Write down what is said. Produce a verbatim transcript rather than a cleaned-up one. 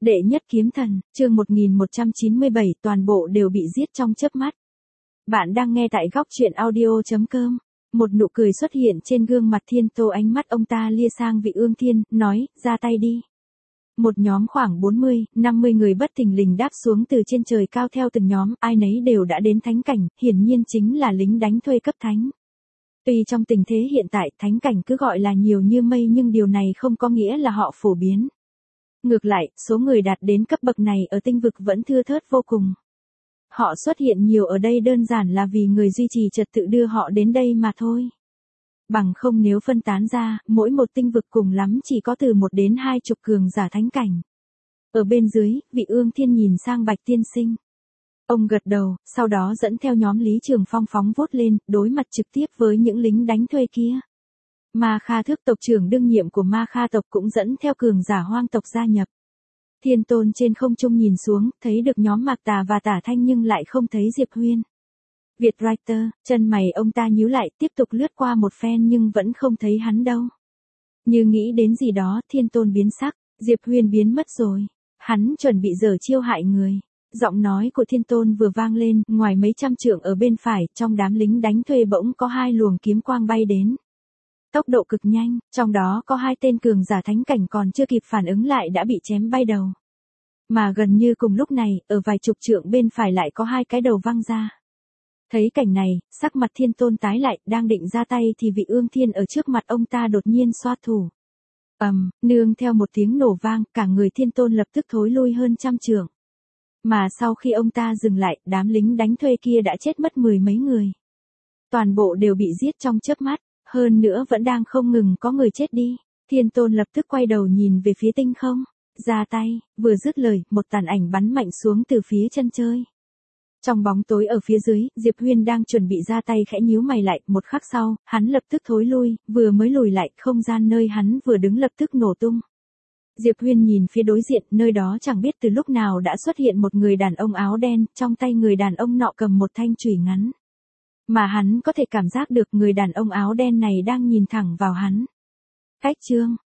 Đệ nhất kiếm thần, chương một nghìn một trăm chín mươi bảy, toàn bộ đều bị giết trong chớp mắt. Bạn đang nghe tại góc truyện audio chấm com. Một nụ cười xuất hiện trên gương mặt Thiên Tô, ánh mắt ông ta lia sang Vị Ương Thiên, nói, ra tay đi. Một nhóm khoảng bốn mươi, năm mươi người bất thình lình đáp xuống từ trên trời cao, theo từng nhóm, ai nấy đều đã đến thánh cảnh, hiển nhiên chính là lính đánh thuê cấp thánh. Tuy trong tình thế hiện tại, thánh cảnh cứ gọi là nhiều như mây, nhưng điều này không có nghĩa là họ phổ biến. Ngược lại, số người đạt đến cấp bậc này ở tinh vực vẫn thưa thớt vô cùng. Họ xuất hiện nhiều ở đây đơn giản là vì người duy trì trật tự đưa họ đến đây mà thôi. Bằng không nếu phân tán ra, mỗi một tinh vực cùng lắm chỉ có từ một đến hai chục cường giả thánh cảnh. Ở bên dưới, Vị Ương Thiên nhìn sang Bạch Tiên Sinh. Ông gật đầu, sau đó dẫn theo nhóm Lý Trường Phong phóng vút lên, đối mặt trực tiếp với những lính đánh thuê kia. Ma Kha Thước tộc trưởng đương nhiệm của Ma Kha tộc cũng dẫn theo cường giả hoang tộc gia nhập. Thiên Tôn trên không trung nhìn xuống, thấy được nhóm Mạc Tà và Tả Thanh nhưng lại không thấy Diệp Huyên. Việt Writer, chân mày ông ta nhíu lại, tiếp tục lướt qua một phen nhưng vẫn không thấy hắn đâu. Như nghĩ đến gì đó, Thiên Tôn biến sắc, Diệp Huyên biến mất rồi. Hắn chuẩn bị giở chiêu hại người. Giọng nói của Thiên Tôn vừa vang lên, ngoài mấy trăm trượng ở bên phải, trong đám lính đánh thuê bỗng có hai luồng kiếm quang bay đến. Tốc độ cực nhanh, trong đó có hai tên cường giả thánh cảnh còn chưa kịp phản ứng lại đã bị chém bay đầu. Mà gần như cùng lúc này, ở vài chục trượng bên phải lại có hai cái đầu văng ra. Thấy cảnh này, sắc mặt Thiên Tôn tái lại, đang định ra tay thì Vị Ương Thiên ở trước mặt ông ta đột nhiên xoa thủ. Ầm, um, nương theo một tiếng nổ vang, cả người Thiên Tôn lập tức thối lui hơn trăm trượng. Mà sau khi ông ta dừng lại, đám lính đánh thuê kia đã chết mất mười mấy người. Toàn bộ đều bị giết trong chớp mắt. Hơn nữa vẫn đang không ngừng có người chết đi. Thiên Tôn lập tức quay đầu nhìn về phía tinh không. Ra tay, vừa dứt lời, một tàn ảnh bắn mạnh xuống từ phía chân trời. Trong bóng tối ở phía dưới, Diệp Huyên đang chuẩn bị ra tay khẽ nhíu mày lại, một khắc sau, hắn lập tức thối lui, vừa mới lùi lại, không gian nơi hắn vừa đứng lập tức nổ tung. Diệp Huyên nhìn phía đối diện, nơi đó chẳng biết từ lúc nào đã xuất hiện một người đàn ông áo đen, trong tay người đàn ông nọ cầm một thanh chùy ngắn. Mà hắn có thể cảm giác được người đàn ông áo đen này đang nhìn thẳng vào hắn. Cách chương,